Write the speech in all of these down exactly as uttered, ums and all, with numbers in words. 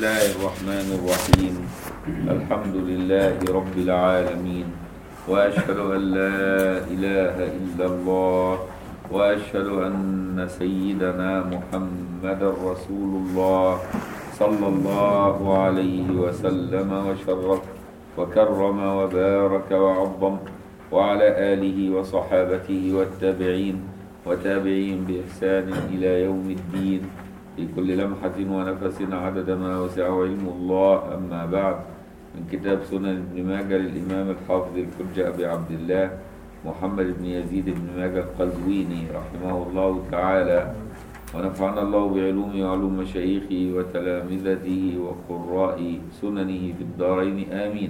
الله الرحمن الرحيم. الحمد لله رب العالمين، وأشهد أن لا إله إلا الله، وأشهد أن سيدنا محمد رسول الله صلى الله عليه وسلم وشرف وكرم وبارك وعظم، وعلى آله وصحابته والتابعين وتابعين بإحسان إلى يوم الدين، في كل لمحة ونفس عدد ما وسعه علم الله. أما بعد، من كتاب سنن ابن ماجه للإمام الحافظ الحجة أبي عبد الله محمد بن يزيد بن ماجه القزويني رحمه الله تعالى، ونفعنا الله بعلومه وعلوم مشايخه وتلامذته وقراء سننه في الدارين آمين.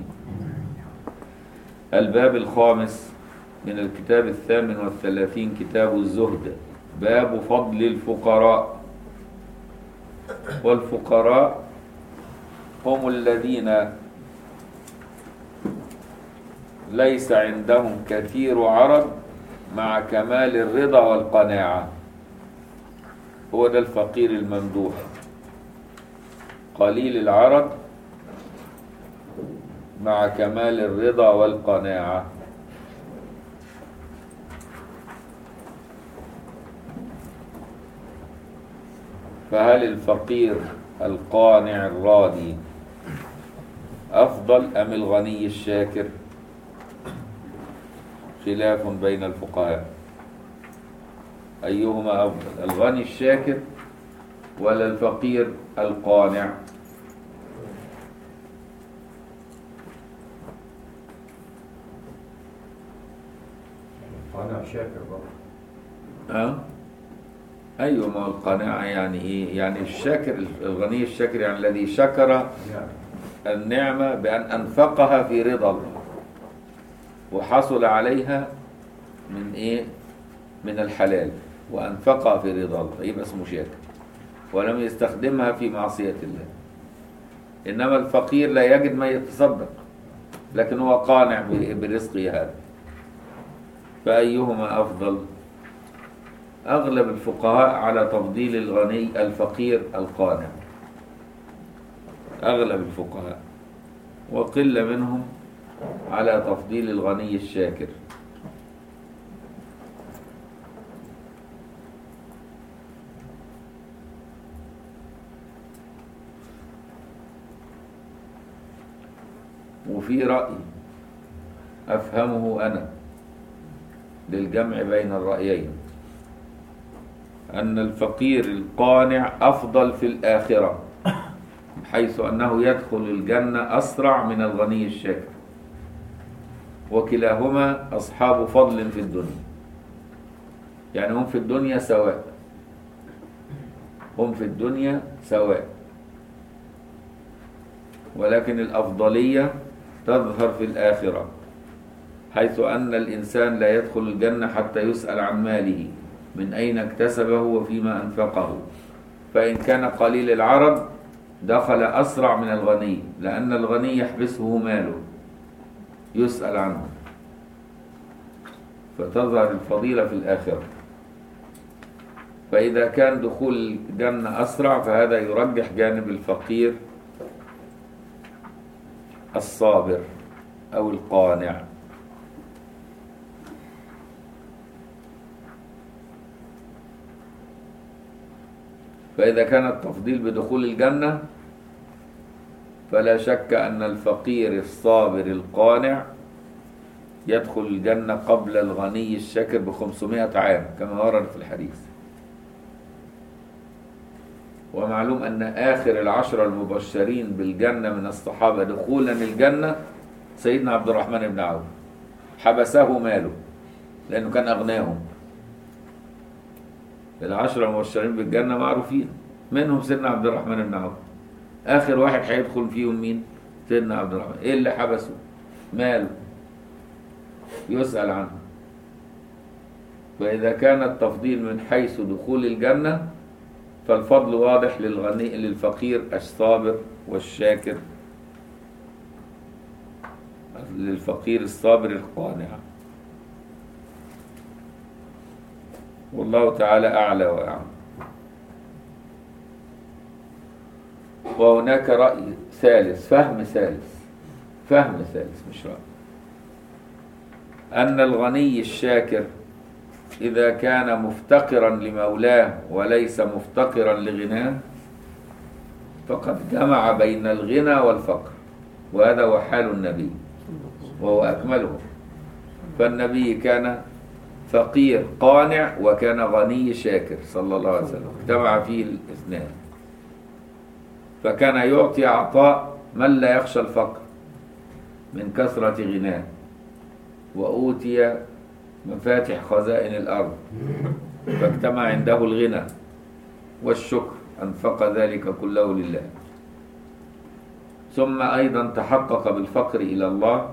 الباب الخامس من الكتاب الثامن والثلاثين، كتاب الزهد، باب فضل الفقراء. والفقراء هم الذين ليس عندهم كثير عرض مع كمال الرضا والقناعة، هو ده الفقير الممدوح، قليل العرض مع كمال الرضا والقناعة. فهل الفقير القانع الراضي أفضل أم الغني الشاكر؟ خلاف بين الفقهاء، أيهما أفضل، الغني الشاكر ولا الفقير القانع؟ القانع شاكر برضه. أه؟ أيوة، ما القناعة يعني إيه؟ يعني الشاكر، الغني الشاكر يعني الذي شكر النعمة بأن أنفقها في رضا الله وحصل عليها من إيه؟ من الحلال، وأنفقها في رضا الله، يبقى اسمه شاكر، ولم يستخدمها في معصية الله. إنما الفقير لا يجد ما يتصدق، لكن هو قانع برزقه هذا. فأيهما أفضل؟ أغلب الفقهاء على تفضيل الغني الفقير القانع، أغلب الفقهاء، وقلة منهم على تفضيل الغني الشاكر. وفي رأي أفهمه أنا للجمع بين الرأيين، أن الفقير القانع أفضل في الآخرة، حيث أنه يدخل الجنة أسرع من الغني الشاكر، وكلاهما أصحاب فضل في الدنيا، يعني هم في الدنيا سواء، هم في الدنيا سواء، ولكن الأفضلية تظهر في الآخرة، حيث أن الإنسان لا يدخل الجنة حتى يسأل عن ماله، من أين اكتسبه وفيما أنفقه. فإن كان قليل العرض دخل أسرع من الغني، لأن الغني يحبسه ماله يسأل عنه، فتظهر الفضيلة في الآخرة. فإذا كان دخول الجنة أسرع، فهذا يرجح جانب الفقير الصابر أو القانع. فإذا كان التفضيل بدخول الجنة، فلا شك أن الفقير الصابر القانع يدخل الجنة قبل الغني الشاكر بخمسمائة عام كما ورد في الحديث. ومعلوم أن آخر العشرة المبشرين بالجنة من الصحابة دخولا الجنة سيدنا عبد الرحمن بن عوف، حبسه ماله لأنه كان أغناهم. العشرة المبشرين بالجنة معروفين، منهم سيدنا عبد الرحمن بن عوف. آخر واحد هيدخل فيهم مين؟ سيدنا عبد الرحمن. إيه اللي حبسه؟ ماله يسأل عنه. فإذا كان التفضيل من حيث دخول الجنة، فالفضل واضح للغني للفقير الصابر والشاكر، للفقير الصابر القانع. والله تعالى أعلى وأعلم. وهناك رأي ثالث، فهم ثالث، فهم ثالث مش رأي، أن الغني الشاكر إذا كان مفتقرا لمولاه وليس مفتقرا لغناه فقد جمع بين الغنى والفقر، وهذا هو حال النبي وهو أكمله. فالنبي كان فقير قانع وكان غني شاكر صلى الله عليه وسلم، اجتمع فيه الاثنان، فكان يعطي عطاء من لا يخشى الفقر من كثرة غناه، وأوتي مفاتح خزائن الأرض فاجتمع عنده الغنى والشكر، أنفق ذلك كله لله. ثم أيضا تحقق بالفقر إلى الله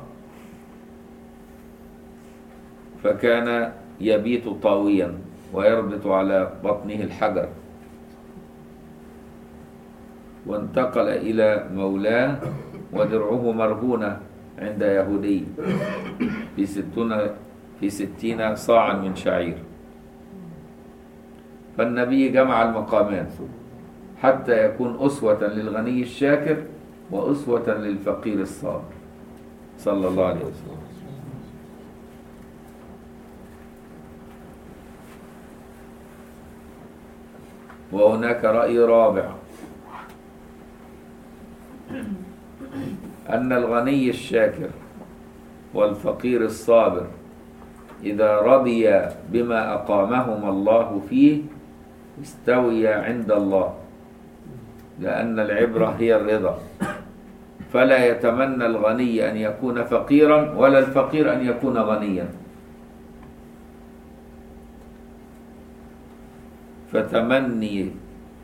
فكان يبيت طاويا ويربط على بطنه الحجر، وانتقل إلى مولاه ودرعه مرهونة عند يهودي في ستون في ستين صاعا من شعير. فالنبي جمع المقامات حتى يكون أسوة للغني الشاكر وأسوة للفقير الصابر صلى الله عليه وسلم. وهناك رأي رابع، أن الغني الشاكر والفقير الصابر إذا رضي بما أقامهما الله فيه استويا عند الله، لأن العبرة هي الرضا، فلا يتمنى الغني أن يكون فقيرا ولا الفقير أن يكون غنيا، فتمني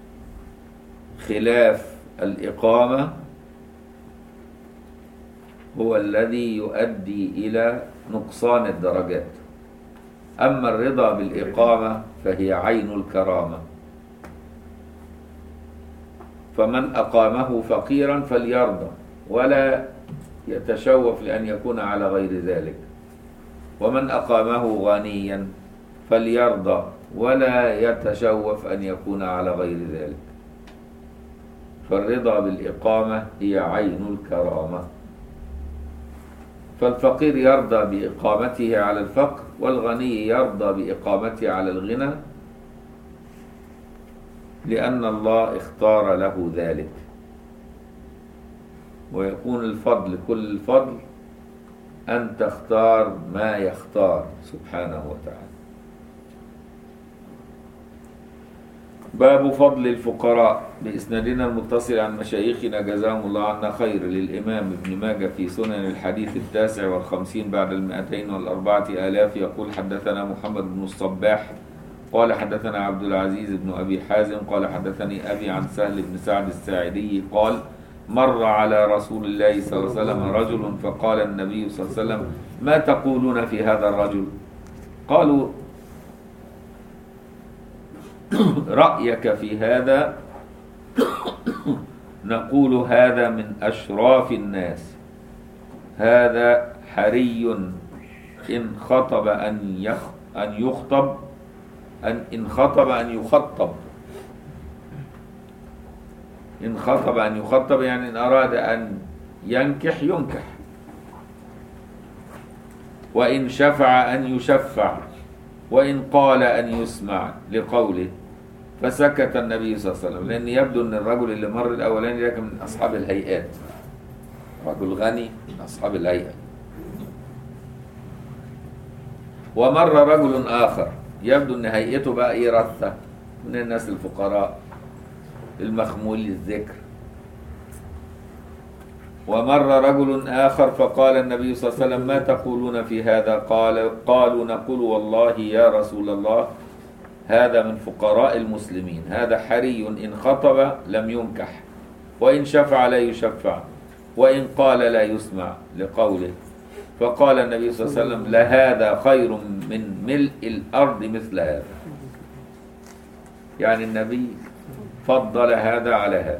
خلاف الإقامة هو الذي يؤدي إلى نقصان الدرجات. أما الرضا بالإقامة فهي عين الكرامة، فمن أقامه فقيرا فليرضى ولا يتشوف لأن يكون على غير ذلك، ومن أقامه غنيا فليرضى ولا يتشوف أن يكون على غير ذلك. فالرضا بالإقامة هي عين الكرامة، فالفقير يرضى بإقامته على الفقر والغني يرضى بإقامته على الغنى، لأن الله اختار له ذلك. ويكون الفضل كل الفضل أن تختار ما يختار سبحانه وتعالى. باب فضل الفقراء بإسنادنا المتصل عن مشايخنا جزاهم الله عنا خير للإمام ابن ماجه في سنن الحديث التاسع والخمسين بعد المئتين والأربعة آلاف، يقول حدثنا محمد بن الصباح قال حدثنا عبد العزيز بن أبي حازم قال حدثني أبي عن سهل بن سعد الساعدي قال مر على رسول الله صلى الله عليه وسلم رجل فقال النبي صلى الله عليه وسلم ما تقولون في هذا الرجل؟ قالوا رأيك في هذا؟ نقول هذا من أشراف الناس، هذا حري إن خطب أن يخ أن يخطب أن إن خطب أن يخطب إن خطب أن يخطب يعني إن أراد أن ينكح ينكح، وإن شفع أن يشفع، وإن قال أن يسمع لقوله. فسكت النبي صلى الله عليه وسلم، لأن يبدو أن الرجل اللي مر الأولاني ده من أصحاب الهيئات، رجل غني من أصحاب الهيئة. ومر رجل آخر يبدو أن هيئته بقى إيه رثة من الناس الفقراء المخمول للذكر. ومر رجل آخر فقال النبي صلى الله عليه وسلم ما تقولون في هذا؟ قال قالوا نقول والله يا رسول الله هذا من فقراء المسلمين، هذا حري إن خطب لم ينكح، وإن شفع لا يشفع، وإن قال لا يسمع لقوله. فقال النبي صلى الله عليه وسلم لهذا خير من ملء الأرض مثل هذا، يعني النبي فضل هذا على هذا.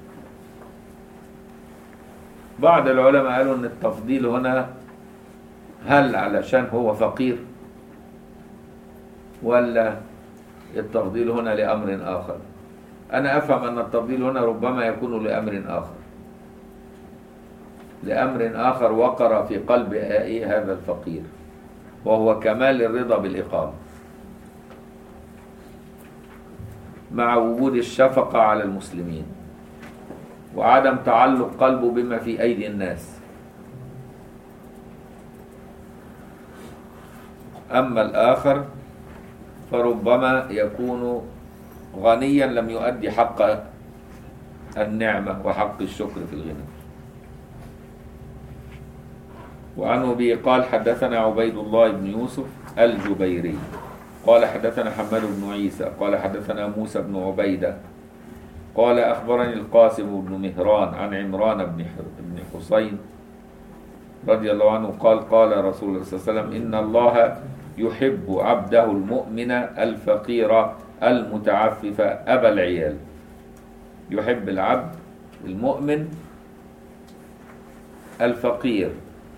بعض العلماء قالوا ان التفضيل هنا هل علشان هو فقير ولا التفضيل هنا لأمر آخر؟ أنا أفهم أن التفضيل هنا ربما يكون لأمر آخر، لأمر آخر وقر في قلب إيه هذا الفقير، وهو كمال الرضا بالإقامة مع وجود الشفقة على المسلمين وعدم تعلق قلبه بما في أيدي الناس. أما الآخر فربما يكون غنيا لم يؤدي حق النعمة وحق الشكر في الغنى. وعنه به قال حدثنا عبيد الله بن يوسف الجبيري قال حدثنا حماد بن عيسى قال حدثنا موسى بن عبيدة قال أخبرني القاسم بن مهران عن عمران بن بن حسين رضي الله عنه قال قال رسول الله صلى الله عليه وسلم إن الله يحب عبده المؤمن الفقير المتعفف أبا العيال. يحب العبد المؤمن الفقير،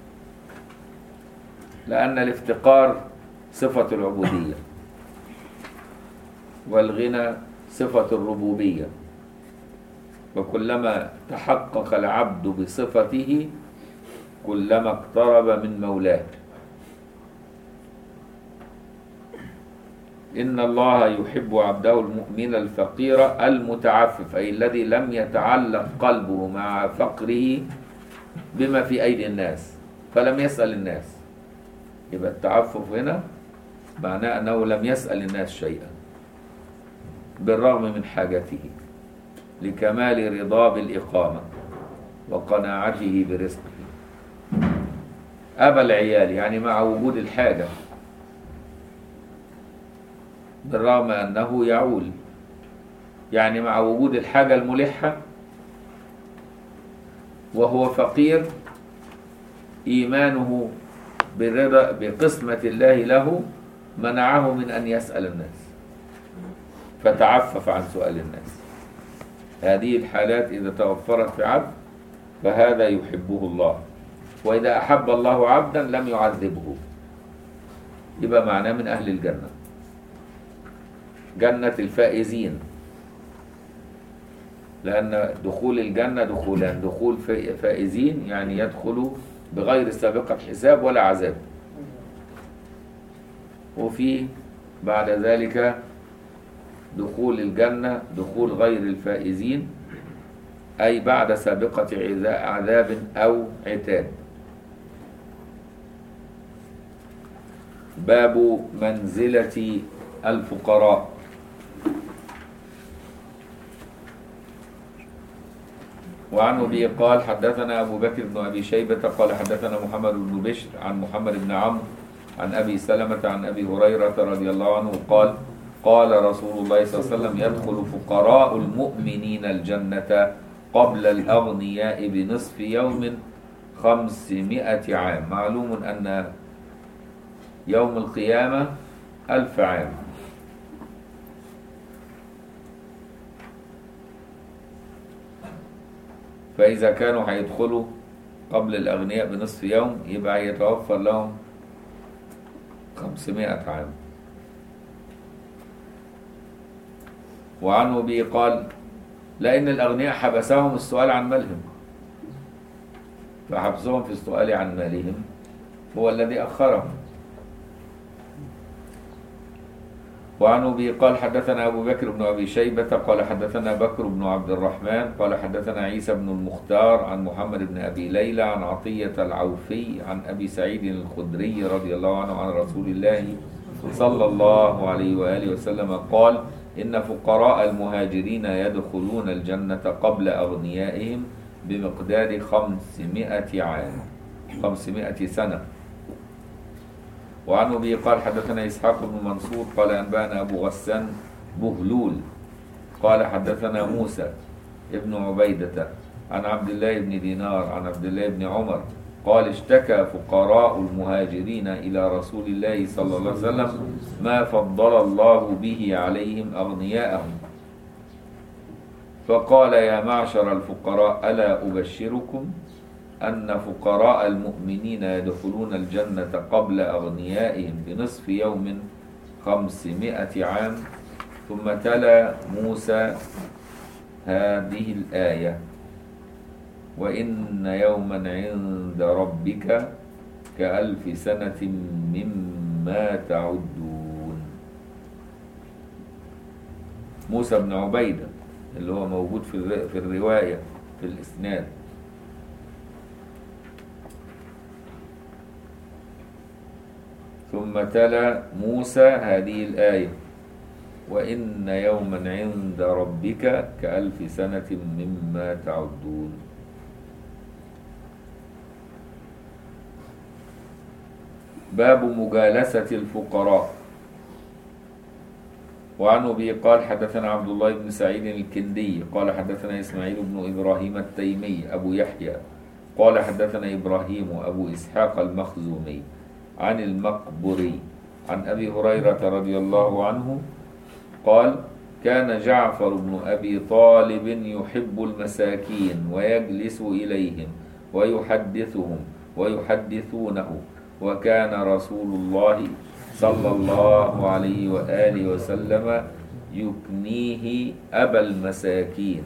لأن الافتقار صفة العبودية والغنى صفة الربوبية، وكلما تحقق العبد بصفته كلما اقترب من مولاه. إن الله يحب عبده المؤمن الفقير المتعفف، أي الذي لم يتعلق قلبه مع فقره بما في أيدي الناس فلم يسأل الناس. يبقى التعفف هنا معناه أنه لم يسأل الناس شيئا بالرغم من حاجته، لكمال رضا بالإقامة وقناعته برزقه. أبا العيال يعني مع وجود الحاجة بالرغم أنه يعول، يعني مع وجود الحاجة الملحة وهو فقير، إيمانه بالرضا بقسمة الله له منعه من أن يسأل الناس فتعفف عن سؤال الناس. هذه الحالات إذا توفرت في عبد فهذا يحبه الله، وإذا أحب الله عبدا لم يعذبه، يبقى معناه من أهل الجنة، جنة الفائزين. لأن دخول الجنة دخولان، دخول فائزين يعني يدخلوا بغير سابقة حساب ولا عذاب، وفي بعد ذلك دخول الجنة دخول غير الفائزين، أي بعد سابقة عذاب أو عتاب. باب منزلة الفقراء. وعنه به قال حدثنا أبو بكر بن أبي شيبة قال حدثنا محمد بن بشر عن محمد بن عمرو عن أبي سلمة عن أبي هريرة رضي الله عنه قال قال رسول الله صلى الله عليه وسلم يدخل فقراء المؤمنين الجنة قبل الأغنياء بنصف يوم خمسمائة عام. معلوم أن يوم القيامة ألف عام، فإذا كانوا هيدخلوا قبل الأغنياء بنصف يوم يبقى يتوفر لهم خمسمائة عام. وعنه به قال لأن الأغنياء حبسهم السؤال عن مالهم، فحبسهم في السؤال عن مالهم هو الذي أخرهم. وعنه به قال حدثنا أبو بكر بن أبي شيبة قال حدثنا بكر بن عبد الرحمن قال حدثنا عيسى بن المختار عن محمد بن أبي ليلى عن عطية العوفي عن أبي سعيد الخدري رضي الله عنه عن رسول الله صلى الله عليه وآله وسلم قال إن فقراء المهاجرين يدخلون الجنة قبل أغنيائهم بمقدار خمسمائة عام، خمسمائة سنة. وعنه به قال حدثنا إسحاق بن منصور قال أنبأنا أبو غسان بهلول قال حدثنا موسى ابن عبيدة عن عبد الله بن دينار عن عبد الله بن عمر قال اشتكى فقراء المهاجرين إلى رسول الله صلى الله عليه وسلم ما فضل الله به عليهم أغنياءهم، فقال يا معشر الفقراء ألا أبشركم أن فقراء المؤمنين يدخلون الجنة قبل أغنيائهم بنصف يوم خمسمائة عام. ثم تلا موسى هذه الآية: وإن يوما عند ربك كألف سنة مما تعدون. موسى بن عبيدة اللي هو موجود في في الرواية في الإسناد. ثم تلا موسى هذه الآية: وإن يوما عند ربك كألف سنة مما تعدون. باب مجالسة الفقراء. وعن أبي قال حدثنا عبد الله بن سعيد الكندي قال حدثنا إسماعيل بن إبراهيم التيمي أبو يحيى قال حدثنا إبراهيم أبو إسحاق المخزومي عن المقبري عن أبي هريرة رضي الله عنه قال: كان جعفر بن أبي طالب يحب المساكين ويجلس إليهم ويحدثهم ويحدثونه، وكان رسول الله صلى الله عليه وآله وسلم يكنيه أبا المساكين.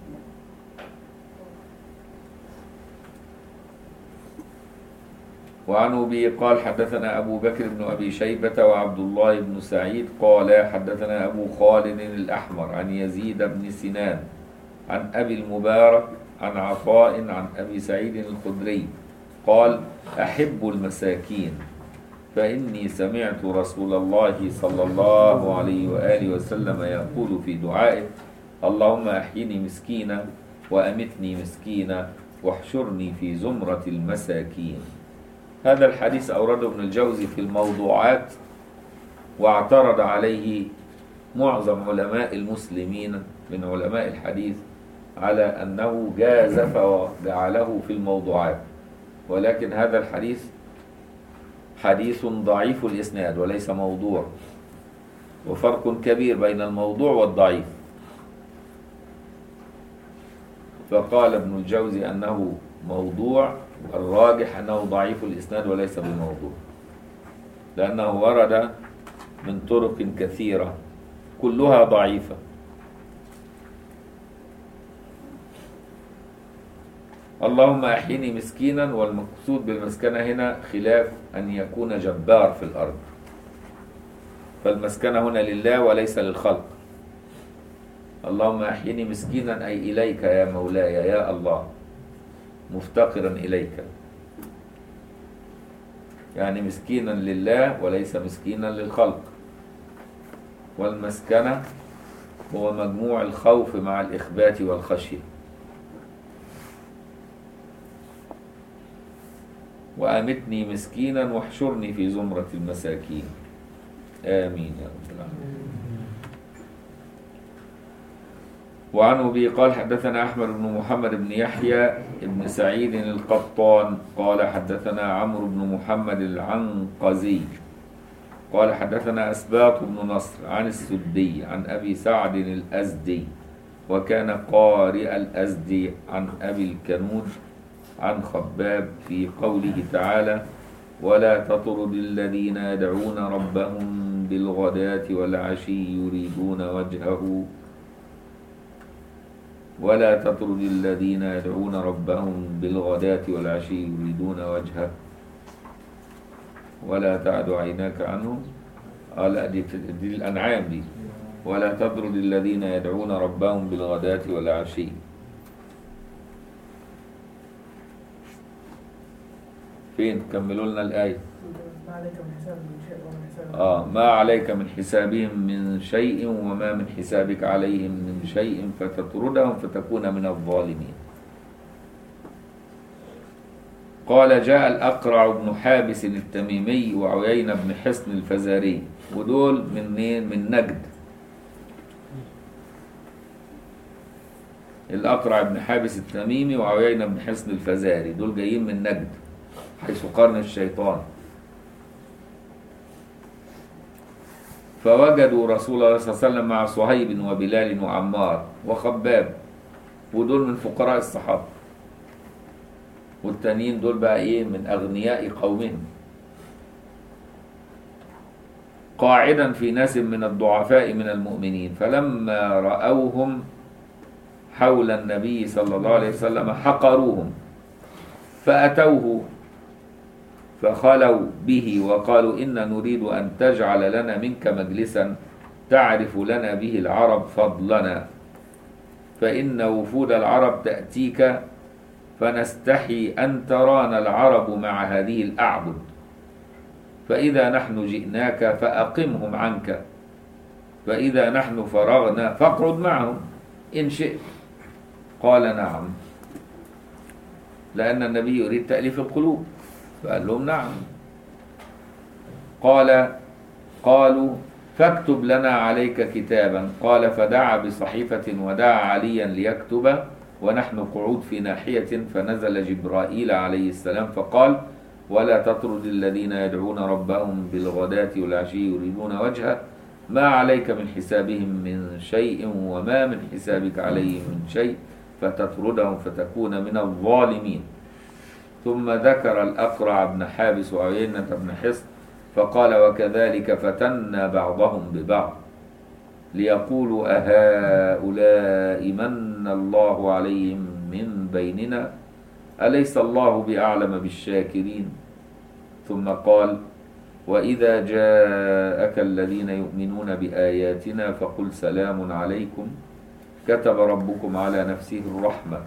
وعن أبي قال حدثنا أبو بكر بن أبي شيبة وعبد الله بن سعيد قال حدثنا أبو خالد الأحمر عن يزيد بن سنان عن أبي المبارك عن عطاء عن أبي سعيد الخدري قال: أحب المساكين، فإني سمعت رسول الله صلى الله عليه وآله وسلم يقول في دعائه: اللهم أحيني مسكينا وأمتني مسكينا واحشرني في زمرة المساكين. هذا الحديث أورده ابن الجوزي في الموضوعات، واعترض عليه معظم علماء المسلمين من علماء الحديث على أنه جازف وجعله في الموضوعات، ولكن هذا الحديث حديث ضعيف الإسناد وليس موضوع، وفرق كبير بين الموضوع والضعيف. فقال ابن الجوزي أنه موضوع، الراجح أنه ضعيف الإسناد وليس بموضوع، لأنه ورد من طرق كثيرة كلها ضعيفة. اللهم أحيني مسكينا، والمقصود بالمسكنة هنا خلاف أن يكون جبار في الأرض، فالمسكنة هنا لله وليس للخلق. اللهم أحيني مسكينا أي إليك يا مولاي يا الله، مفتقرا إليك، يعني مسكينا لله وليس مسكينا للخلق. والمسكنة هو مجموع الخوف مع الإخبات والخشية. وأمتني مسكينا واحشرني في زمرة المساكين. آمين يا رب العالمين. وعن أبي قال حدثنا أحمد بن محمد بن يحيى بن سعيد القطان قال حدثنا عمرو بن محمد العنقزي قال حدثنا أسباط بن نصر عن السدي عن أبي سعد الأزدي، وكان قارئ الأزدي عن أبي الكنود عن خباب في قوله تعالى: ولا تطرد الذين يدعون ربهم بالغداة والعشي يريدون وجهه ولا تطرد الذين يدعون ربهم بالغداة والعشي يريدون وجهه ولا تعد عيناك عنهم. آه لا دي, دي الأنعام دي. ولا تطرد الذين يدعون ربهم بالغداة والعشي. فين؟ كملوا لنا الآية. ما عليك من حساب من شيء ومن حساب آه ما عليك من حسابهم من شيء وما من حسابك عليهم من شيء فتطردهم فتكون من الظالمين. قال: جاء الأقرع بن حابس التميمي وعيينة بن حصن الفزاري، ودول منين؟ من نجد. الأقرع بن حابس التميمي وعيينة بن حصن الفزاري دول جايين من نجد حيث قرن الشيطان. فوجدوا رسول الله صلى الله عليه وسلم مع صهيب وبلال وعمار وخباب، ودول من فقراء الصحابة، والتانيين دول بقى ايه؟ من أغنياء قومهم. قاعدا في ناس من الضعفاء من المؤمنين، فلما رأوهم حول النبي صلى الله عليه وسلم حقروهم، فأتوه فخلوا به وقالوا إنا نريد أن تجعل لنا منك مجلسا تعرف لنا به العرب فضلنا، فإن وفود العرب تأتيك فنستحي أن ترانا العرب مع هذه الأعبد، فإذا نحن جئناك فأقمهم عنك، فإذا نحن فرغنا فاقعد معهم إن شئت. قال نعم، لأن النبي يريد تأليف القلوب، فقال لهم نعم. قال قالوا فاكتب لنا عليك كتابا. قال فدعا بصحيفة ودعا عليا ليكتب ونحن قعود في ناحية، فنزل جبرائيل عليه السلام فقال ولا تطرد الذين يدعون ربهم بالغداة والعشي يريدون وجهه ما عليك من حسابهم من شيء وما من حسابك عليهم من شيء فتطردهم فتكون من الظالمين. ثم ذكر الأقرع بن حابس وعيينة بن حصن فقال وكذلك فتنا بعضهم ببعض ليقولوا أهؤلاء من الله عليهم من بيننا أليس الله بأعلم بالشاكرين. ثم قال وإذا جاءك الذين يؤمنون بآياتنا فقل سلام عليكم كتب ربكم على نفسه الرحمة.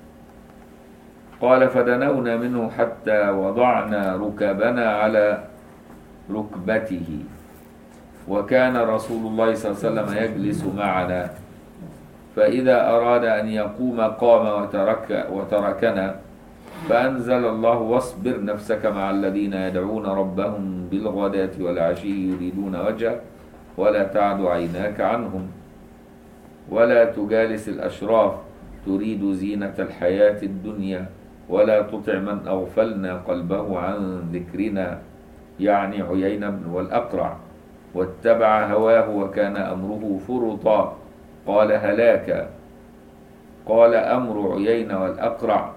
قال فدنونا منه حتى وضعنا ركبنا على ركبته، وكان رسول الله صلى الله عليه وسلم يجلس معنا، فإذا أراد أن يقوم قام وترك وتركنا، فأنزل الله واصبر نفسك مع الذين يدعون ربهم بالغداة والعشي يريدون وجهه ولا تعد عيناك عنهم ولا تجالس الأشراف تريد زينة الحياة الدنيا ولا تطع من أغفلنا قلبه عن ذكرنا، يعني عيينة والأقرع، واتبع هواه وكان أمره فرطا. قال هلاك. قال أمر عيينة والأقرع.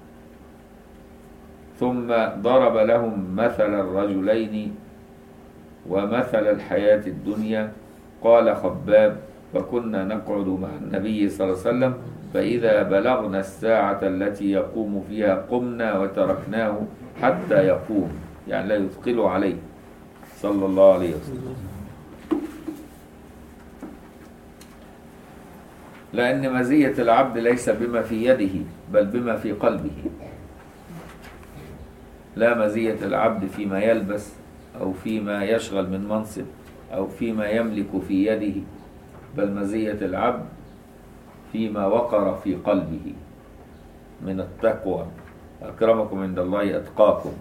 ثم ضرب لهم مثل الرجلين ومثل الحياة الدنيا. قال خباب فكنا نقعد مع النبي صلى الله عليه وسلم فإذا بلغنا الساعة التي يقوم فيها قمنا وتركناه حتى يقوم، يعني لا يثقل عليه صلى الله عليه وسلم. لأن مزية العبد ليس بما في يده بل بما في قلبه. لا مزية العبد فيما يلبس أو فيما يشغل من منصب أو فيما يملك في يده، بل مزية العبد فيما وقر في قلبه من التقوى. أكرمكم عند الله أتقاكم.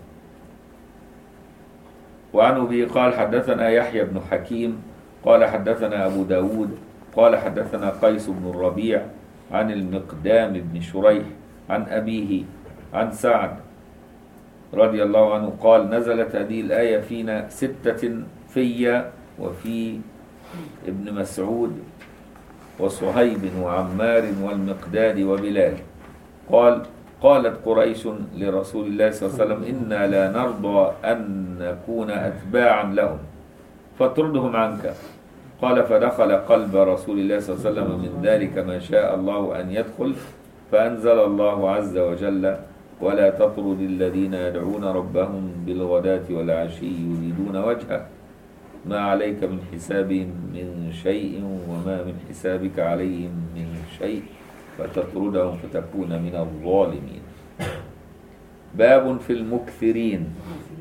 وعن أبي قال حدثنا يحيى بن حكيم قال حدثنا أبو داود قال حدثنا قيس بن الربيع عن المقدام بن شريح عن أبيه عن سعد رضي الله عنه قال نزلت هذه الآية فينا ستة في وفي ابن مسعود وصهيب وعمار والمقداد وبلال. قال قالت قريش لرسول الله صلى الله عليه وسلم إنا لا نرضى أن نكون أتباعا لهم فاطردهم عنك. قال فدخل قلب رسول الله صلى الله عليه وسلم من ذلك ما شاء الله أن يدخل، فأنزل الله عز وجل ولا تطرد الذين يدعون ربهم بالغداة والعشي يريدون وجهه ما عليك من حسابهم من شيء وما من حسابك عليهم من شيء فتطردهم فتكون من الظالمين. باب في المكثرين.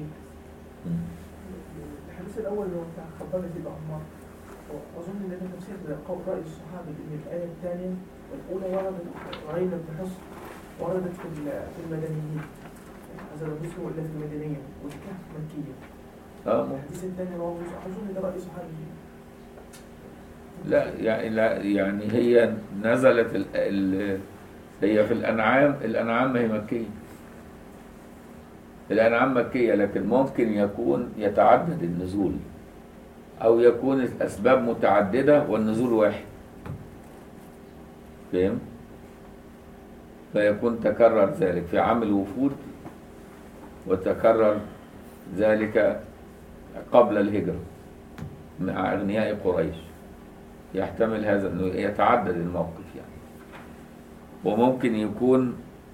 الحديث الأول اللي هو بتاع خباب بن عمار، وأظن إن ده تفسير قول رأي الصحابة إن الآية الثانية والأولى وردت عين بن حصن وردت في في المدنيين، هذا الرسول ولا في المدنية والكهف مكية. الحديث الثاني أظن ده رأي صحابي. لا يعني لا يعني هي نزلت ال ال هي في الأنعام. الأنعام ما هي مكية، الأنعام مكية، لكن ممكن يكون يتعدد النزول أو يكون الأسباب متعددة والنزول واحد، فهم؟ فيكون تكرر ذلك في عام الوفود وتكرر ذلك قبل الهجرة. مع أغنياء قريش. يحتمل هذا أنه يتعدد الموقف يعني. وممكن يكون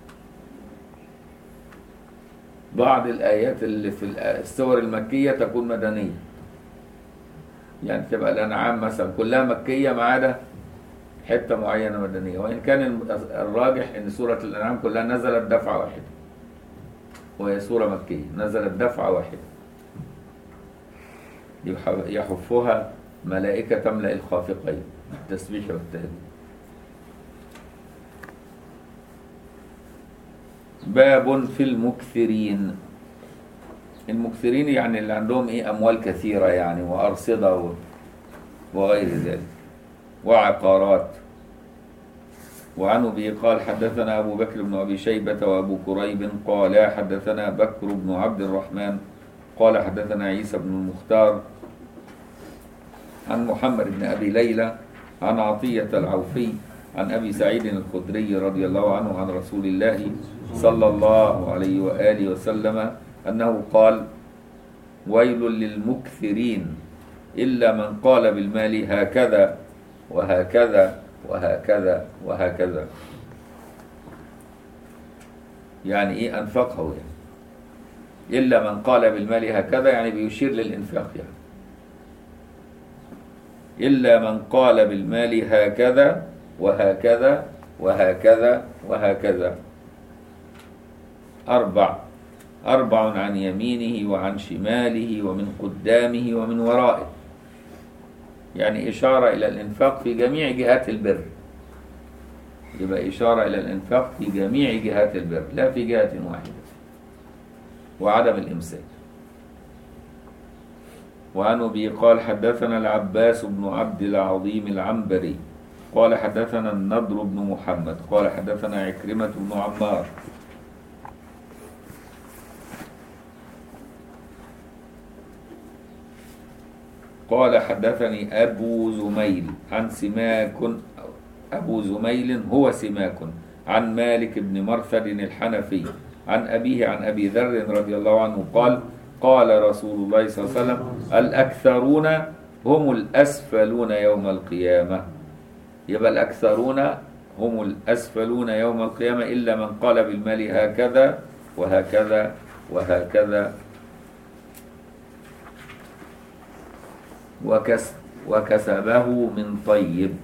بعض الآيات اللي في السور المكية تكون مدنية، يعني تبقى الأنعام مثلا كلها مكية ما عدا حتة معينة مدنية، وإن كان الراجح أن سورة الأنعام كلها نزلت دفعة واحدة، وهي سورة مكية نزلت دفعة واحدة يحفها ملائكة تملأ الخافقين التسبيح والتهليل. باب في المكثرين. المكثرين يعني اللي عندهم ايه اموال كثيرة يعني، وارصدة وغير ذلك، وعقارات. وعنه به قال حدثنا ابو بكر بن ابي شيبة وابو كريب قال حدثنا بكر بن عبد الرحمن قال حدثنا عيسى بن المختار عن محمد بن ابي ليلى عن عطية العوفي عن ابي سعيد الخدري رضي الله عنه عن رسول الله صلى الله عليه وآله وسلم أنه قال ويل للمكثرين إلا من قال بالمال هكذا وهكذا وهكذا وهكذا. يعني إيه أنفقه يعني، إلا من قال بالمال هكذا يعني بيشير للإنفاق يعني. إلا من قال بالمال هكذا وهكذا وهكذا وهكذا. أربع أربع عن يمينه وعن شماله ومن قدامه ومن ورائه. يعني إشارة إلى الإنفاق في جميع جهات البر. يبقى إشارة إلى الإنفاق في جميع جهات البر لا في جهة واحدة. وعدم الإمساك. وعن أبي قال حدثنا العباس بن عبد العظيم العنبري قال حدثنا النضر بن محمد قال حدثنا عكرمة بن عمار قال حدثني أبو زميل عن سماك أبو زميل هو سماك عن مالك بن مرثد الحنفي عن أبيه عن أبي ذر رضي الله عنه قال قال رسول الله صلى الله عليه وسلم الأكثرون هم الأسفلون يوم القيامة. يبقى الأكثرون هم الأسفلون يوم القيامة إلا من قال بالمال هكذا وهكذا وهكذا وكس وكسبه من طيب.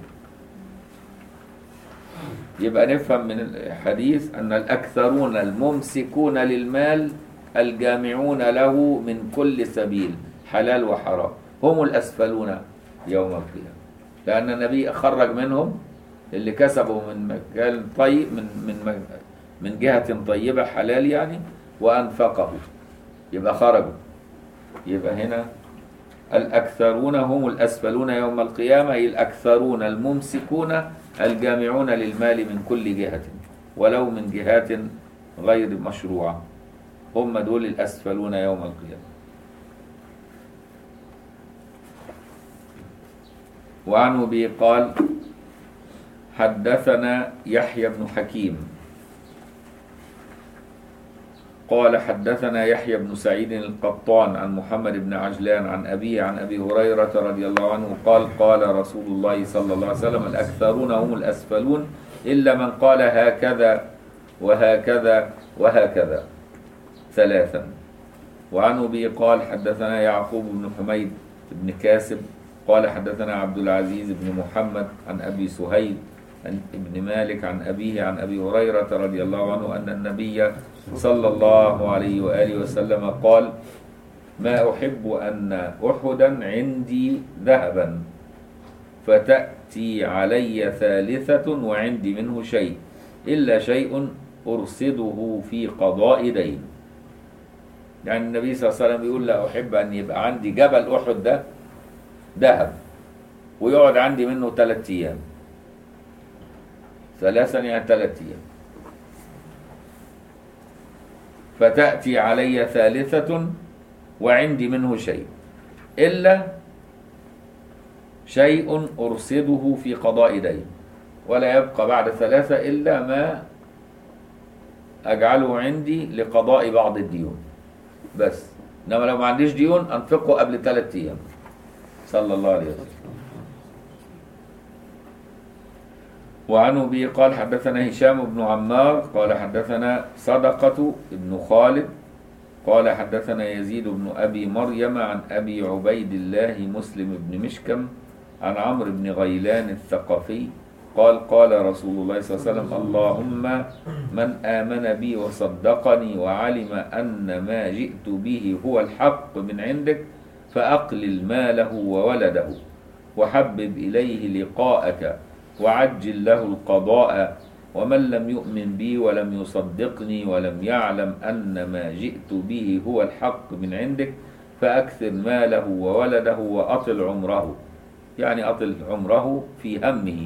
يبقى نفهم من الحديث أن الأكثرون الممسكون للمال الجامعون له من كل سبيل حلال وحرام هم الأسفلون يوم القيامة، لأن النبي خرج منهم اللي كسبوا من مكان طيب من من من جهة طيبة حلال يعني وأنفقه، يبقى خرجوا. يبقى هنا الأكثرون هم الأسفلون يوم القيامة، أي الأكثرون الممسكون الجامعون للمال من كل جهة ولو من جهات غير مشروعة، هم دول الأسفلون يوم القيامة. وعنه به قال حدثنا يحيى بن حكيم قال حدثنا يحيى بن سعيد القطان عن محمد بن عجلان عن أبيه عن أبي هريرة رضي الله عنه قال قال رسول الله صلى الله عليه وسلم الأكثرون هم الأسفلون إلا من قال هكذا وهكذا وهكذا ثلاثا. وعنه به قال حدثنا يعقوب بن حميد بن كاسب قال حدثنا عبد العزيز بن محمد عن أبي سهيل ابن مالك عن أبيه عن أبي هريرة رضي الله عنه أن النبي صلى الله عليه وآله وسلم قال ما أحب أن أحدا عندي ذهبا فتأتي علي ثالثة وعندي منه شيء إلا شيء أرصده في قضاء دين. يعني النبي صلى الله عليه وسلم بيقول لا أحب أن يبقى عندي جبل أحد ده ذهب ويقعد عندي منه ثلاثة أيام، ثلاثا يعني ثلاثة أيام، فتأتي علي ثالثة وعندي منه شيء إلا شيء أرصده في قضاء دين، ولا يبقى بعد ثلاثة إلا ما أجعله عندي لقضاء بعض الديون بس، إنما لو ما عنديش ديون أنفقه قبل ثلاثة أيام صلى الله عليه وسلم. وعنه به قال حدثنا هشام بن عمار قال حدثنا صدقة بن خالد قال حدثنا يزيد بن أبي مريم عن أبي عبيد الله مسلم بن مشكم عن عمرو بن غيلان الثقفي قال قال رسول الله صلى الله عليه وسلم اللهم من آمن بي وصدقني وعلم أن ما جئت به هو الحق من عندك فأقلل ماله وولده وحبب إليه لقاءك وعجل له القضاء ومن لم يؤمن بي ولم يصدقني ولم يعلم أن ما جئت به هو الحق من عندك فأكثر ماله وولده وأطل عمره، يعني أطل عمره في همه.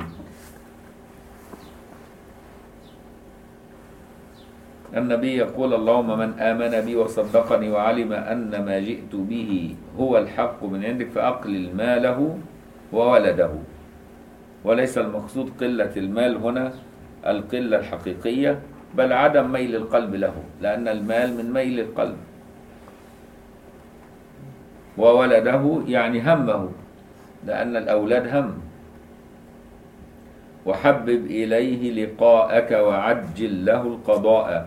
النبي يقول اللهم من آمن بي وصدقني وعلم أن ما جئت به هو الحق من عندك فأقلل ماله وولده. وليس المقصود قلة المال هنا القلة الحقيقية، بل عدم ميل القلب له، لأن المال من ميل القلب. وولده يعني همه، لأن الأولاد هم. وحبب إليه لقاءك وعجل له القضاء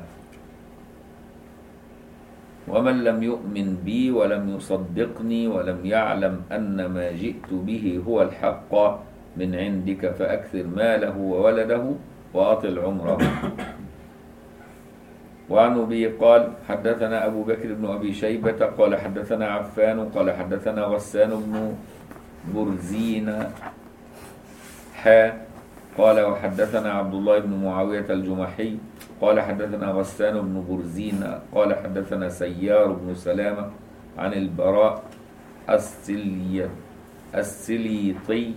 ومن لم يؤمن بي ولم يصدقني ولم يعلم أن ما جئت به هو الحق من عندك فأكثر ماله وولده وأطل عمره. وعن أبي قال حدثنا أبو بكر بن أبي شيبة قال حدثنا عفان قال حدثنا غسان بن برزين حا قال وحدثنا عبد الله بن معاوية الجمحي قال حدثنا غسان بن برزين قال حدثنا سيار بن سلامة عن البراء السلي السليطي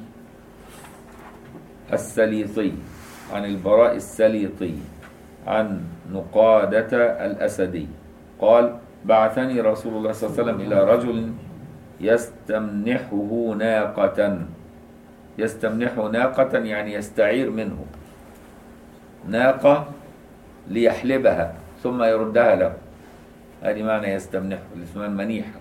السليطي عن البراء السليطي عن نقادة الأسدي قال بعثني رسول الله صلى الله عليه وسلم إلى رجل يستمنحه ناقة. يستمنحه ناقة يعني يستعير منه ناقة ليحلبها ثم يردها له، هذه معنى يستمنحه، اللي اسمها المنيحة.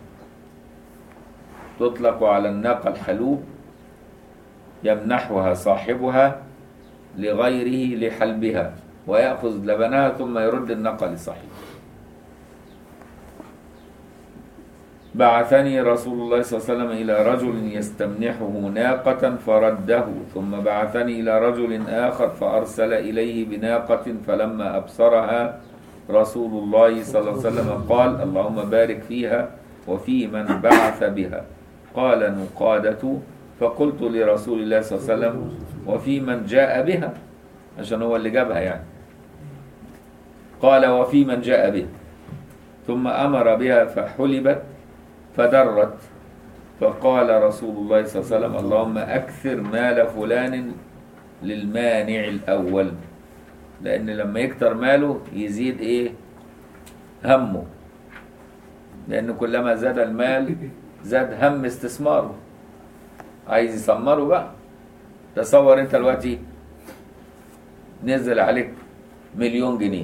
تطلق على الناقة الحلوب، يمنحها صاحبها لغيره لحلبها ويأخذ لبنها ثم يرد الناقة لصاحبها. بعثني رسول الله صلى الله عليه وسلم إلى رجل يستمنحه ناقة فرده، ثم بعثني إلى رجل آخر فأرسل إليه بناقة فلما أبصرها رسول الله صلى الله عليه وسلم قال اللهم بارك فيها وفي من بعث بها. قال نقادة فقلت لرسول الله صلى الله عليه وسلم وفي من جاء بها، عشان هو اللي جابها يعني. قال وفي من جاء بها، ثم أمر بها فحلبت فدرت. فقال رسول الله صلى الله عليه وسلم اللهم أكثر مال فلان للمانع الأول، لأن لما يكتر ماله يزيد إيه همه، لأن كلما زاد المال زاد هم استثماره، عايز يسمره بقى. تصور انت دلوقتي نزل عليك مليون جنيه،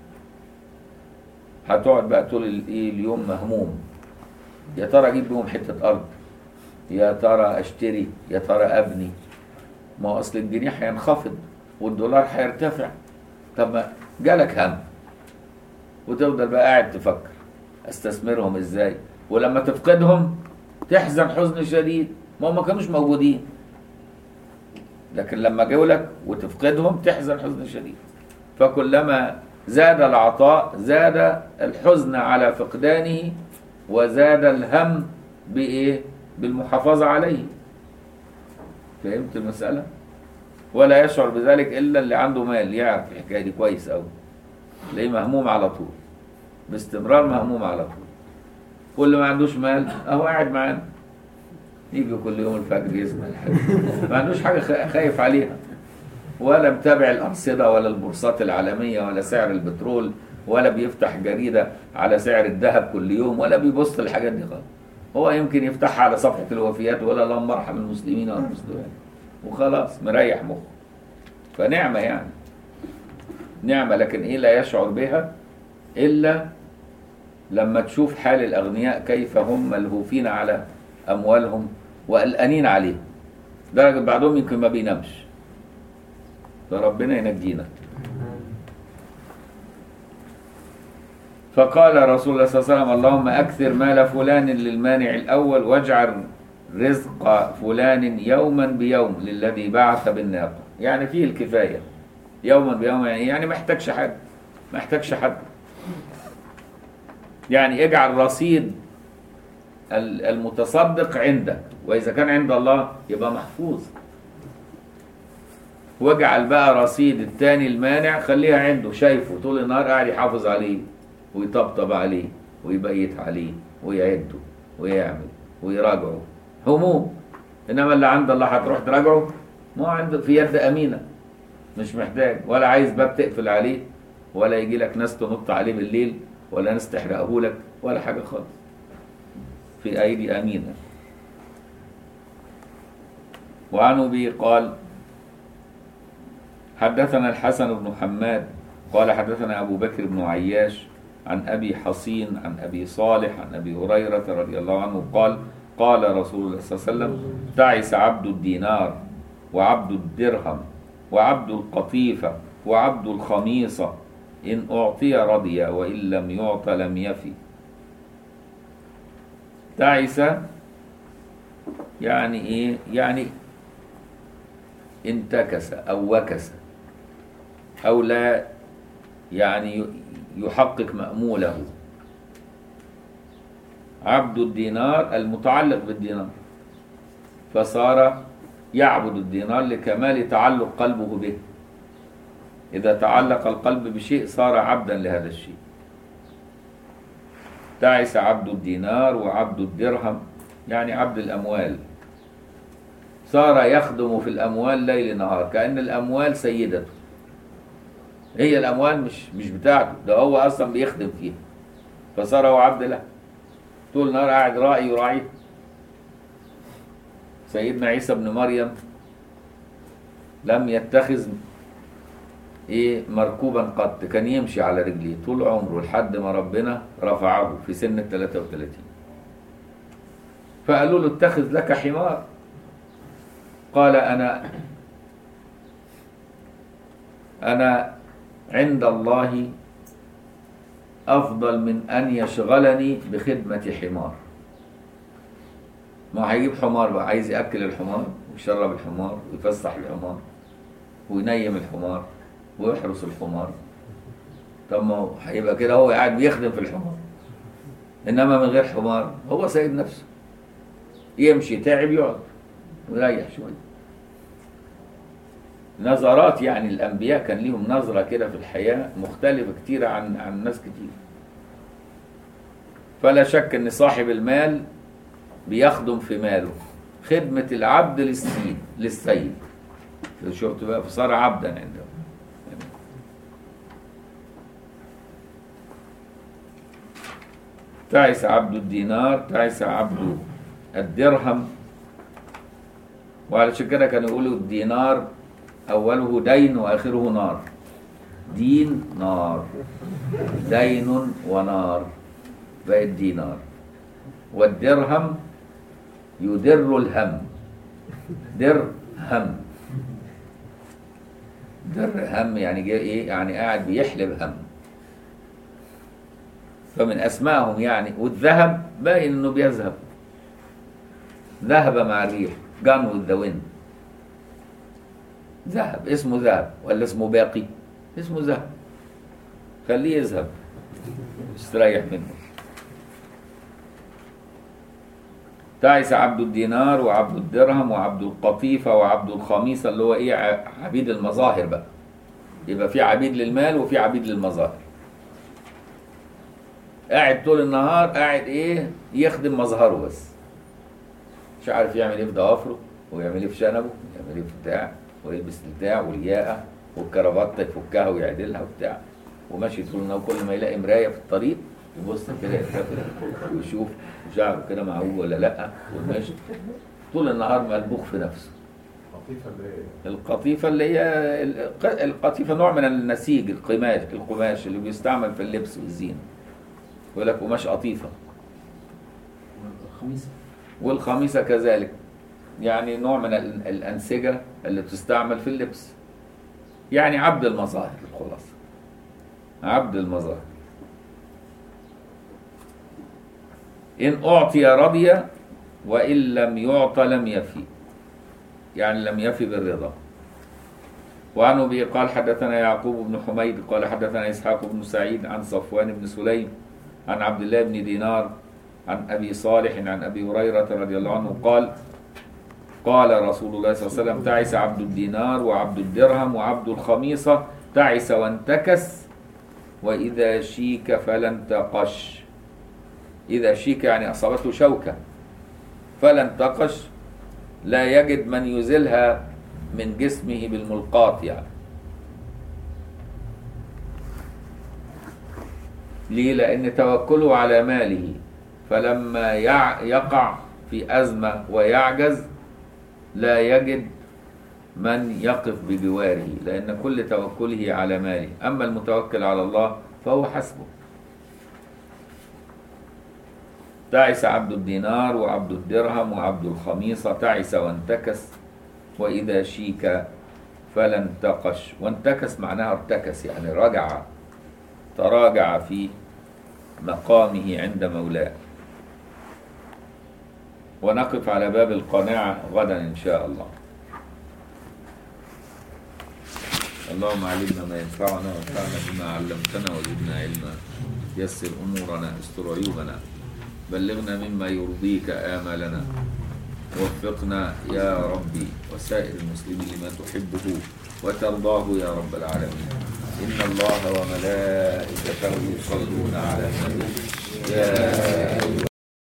هتقعد بقى طول اليوم مهموم، يا ترى اجيب بيهم حته ارض، يا ترى اشتري، يا ترى ابني. ما هو اصل الجنيه هينخفض والدولار هيرتفع، طب ما جالك هم وتفضل بقى قاعد تفكر استثمرهم ازاي، ولما تفقدهم تحزن حزن شديد، ما هم ما كانوش موجودين. لكن لما جوا لك وتفقدهم تحزن حزن شديد. فكلما زاد العطاء زاد الحزن على فقدانه وزاد الهم بإيه؟ بالمحافظة عليه. فهمت المسألة؟ ولا يشعر بذلك إلا اللي عنده مال، يعرف الحكاية دي كويس أوي. تلاقيه مهموم على طول، باستمرار مهموم على طول. كل ما عندوش مال أهو قاعد معانا، يجي كل يوم الفجر يسمع الحاجة، ما عندوش حاجة خايف عليها، ولا متابع الأرصدة ولا البورصات العالمية ولا سعر البترول، ولا بيفتح جريدة على سعر الذهب كل يوم، ولا بيبص للحاجات دي خالص. هو يمكن يفتحها على صفحة الوفيات ولا اللهم ارحم المسلمين والمسلمات وخلاص مريح مخه. فنعمة يعني نعمة، لكن إيه لا يشعر بها إلا لما تشوف حال الأغنياء كيف هم ملهوفين على أموالهم وقلقانين عليه، درجة بعضهم يمكن ما بينامش، فربنا ينجينا. فقال رسول الله صلى الله عليه وسلم: اللهم أكثر مال فلان للمانع الأول، واجعل رزق فلان يوما بيوم للذي بعث بالناقة. يعني فيه الكفاية، يوما بيوم يعني ما يحتاجش حد، ما يحتاجش حد. يعني اجعل رصيد المتصدق عندك، وإذا كان عند الله يبقى محفوظ. واجعل بقى رصيد التاني المانع خليها عنده، شايفه طول النهار قاعد يحافظ عليه ويطبطب عليه ويبيت عليه ويعده ويعمل ويراجعه، هموم. انما اللي عند الله هتروح تراجعه؟ ما هو عنده في يد امينه، مش محتاج، ولا عايز باب تقفل عليه، ولا يجي لك ناس تنط عليه بالليل، ولا ناس تحرقه لك، ولا حاجه خالص، في ايدي امينه. وعن ابي قال: حدثنا الحسن بن حماد قال حدثنا ابو بكر بن عياش عن ابي حصين عن ابي صالح عن ابي هريره رضي الله عنه قال: قال رسول الله صلى الله عليه وسلم: تعس عبد الدينار وعبد الدرهم وعبد القطيفه وعبد الخميصه، ان اعطي رضي وان لم يعط لم يفي. تعس يعني ايه؟ يعني انتكس او وكس او لا يعني يحقق مأموله. عبد الدينار المتعلق بالدينار، فصار يعبد الدينار لكمال تعلق قلبه به. إذا تعلق القلب بشيء صار عبدا لهذا الشيء. تعس عبد الدينار وعبد الدرهم يعني عبد الأموال، صار يخدم في الأموال ليل نهار، كأن الأموال سيدته، هي الأموال مش مش بتاعته، ده هو أصلا بيخدم فيها، فصار هو عبد له، طول النهار قاعد راعي يراعيه. سيدنا عيسى بن مريم لم يتخذ ايه مركوبا قط، كان يمشي على رجليه طول عمره لحد ما ربنا رفعه في سن ثلاثة وثلاثين. فقالوا له: اتخذ لك حمار. قال: انا انا عند الله افضل من ان يشغلني بخدمة حمار. ما هيجيب حمار بقى، عايز ياكل الحمار ويشرب الحمار ويفسح الحمار وينيم الحمار ويحرس الحمار، طب ما هو هيبقى كده هو قاعد بيخدم في الحمار. انما من غير حمار هو سيد نفسه، يمشي تعب يقعد ويريح شويه. نظرات يعني الانبياء كان ليهم نظره كده في الحياه مختلفه كتير عن عن ناس كتير. فلا شك ان صاحب المال بيخدم في ماله، خدمه العبد للسيد للسيد. شفت بقى، فصار عبدا عنده. تعس عبد الدينار، تعس عبد الدرهم. وعلى كده كانوا يقولوا الدينار أوله دين وآخره نار. دين نار، دين ونار، بقى الدينار. والدرهم يدر الهم، درهم، درهم يعني جاي ايه؟ يعني قاعد بيحلب هم. فمن اسمائهم يعني. والذهب باين انه بيذهب، ذهب مع الريح، gone with the wind. ذهب، اسمه ذهب ولا اسمه باقي؟ اسمه ذهب، خليه يذهب استريح منه. تعس عبد الدينار وعبد الدرهم وعبد القطيفة وعبد الخميصة، اللي هو ايه؟ عبيد المظاهر بقى. يبقى في عبيد للمال وفي عبيد للمظاهر. قاعد طول النهار قاعد ايه؟ يخدم مظهره بس، مش عارف يعمل ايه في ضوافره ويعمل ايه في شنبه ويعمل ايه في بتاع، ويلبس البتاع والياقه والكرافته يفكها ويعدلها وبتاع، وماشي طول النهار. كل ما يلاقي مرايه في الطريق يبص كده يتكفل ويشوف شعره كده معوج ولا لا، وماشي طول النهار ملبوخ في نفسه. القطيفه اللي هي القطيفه اللي هي القطيفه نوع من النسيج، القماش القماش اللي بيستعمل في اللبس والزينه. يقول لك قماش قطيفه. الخميسة والخميسه كذلك، يعني نوع من ال- الأنسجة اللي تستعمل في اللبس، يعني عبد المظاهر. الخلاصة عبد المظاهر. إن أعطي رضي وإن لم يعط لم يفي، يعني لم يفي بالرضا. وعن أبي قال حدثنا يعقوب بن حميد قال حدثنا إسحاق بن سعيد عن صفوان بن سليم عن عبد الله بن دينار عن أبي صالح عن أبي هريرة رضي الله عنه قال قال رسول الله صلى الله عليه وسلم تعس عبد الدينار وعبد الدرهم وعبد الخميصة، تعس وانتكس وإذا شيك فلا انتقش. إذا شيك يعني أصابته شوكة فلا انتقش، لا يجد من يزلها من جسمه بالملقاط يعني. ليه؟ لأن توكله على ماله، فلما يقع في أزمة ويعجز لا يجد من يقف بجواره، لأن كل توكله على ماله. أما المتوكل على الله فهو حسبه. تعس عبد الدينار وعبد الدرهم وعبد الخميصة، تعس وانتكس وإذا شيك فلا انتقش. وانتكس معناها ارتكس، يعني رجع، تراجع في مقامه عند مولاه. ونقف على باب القناعة غدا إن شاء الله. اللهم علمنا ما ينفعنا وانفعنا بما علمتنا وزدنا علما. يسر أمورنا، استر عيوبنا، بلغنا مما يرضيك آمالنا، وفقنا يا ربي وسائر المسلمين لما تحبه وترضاه يا رب العالمين. إن الله وملائكته يصلون على النبي يا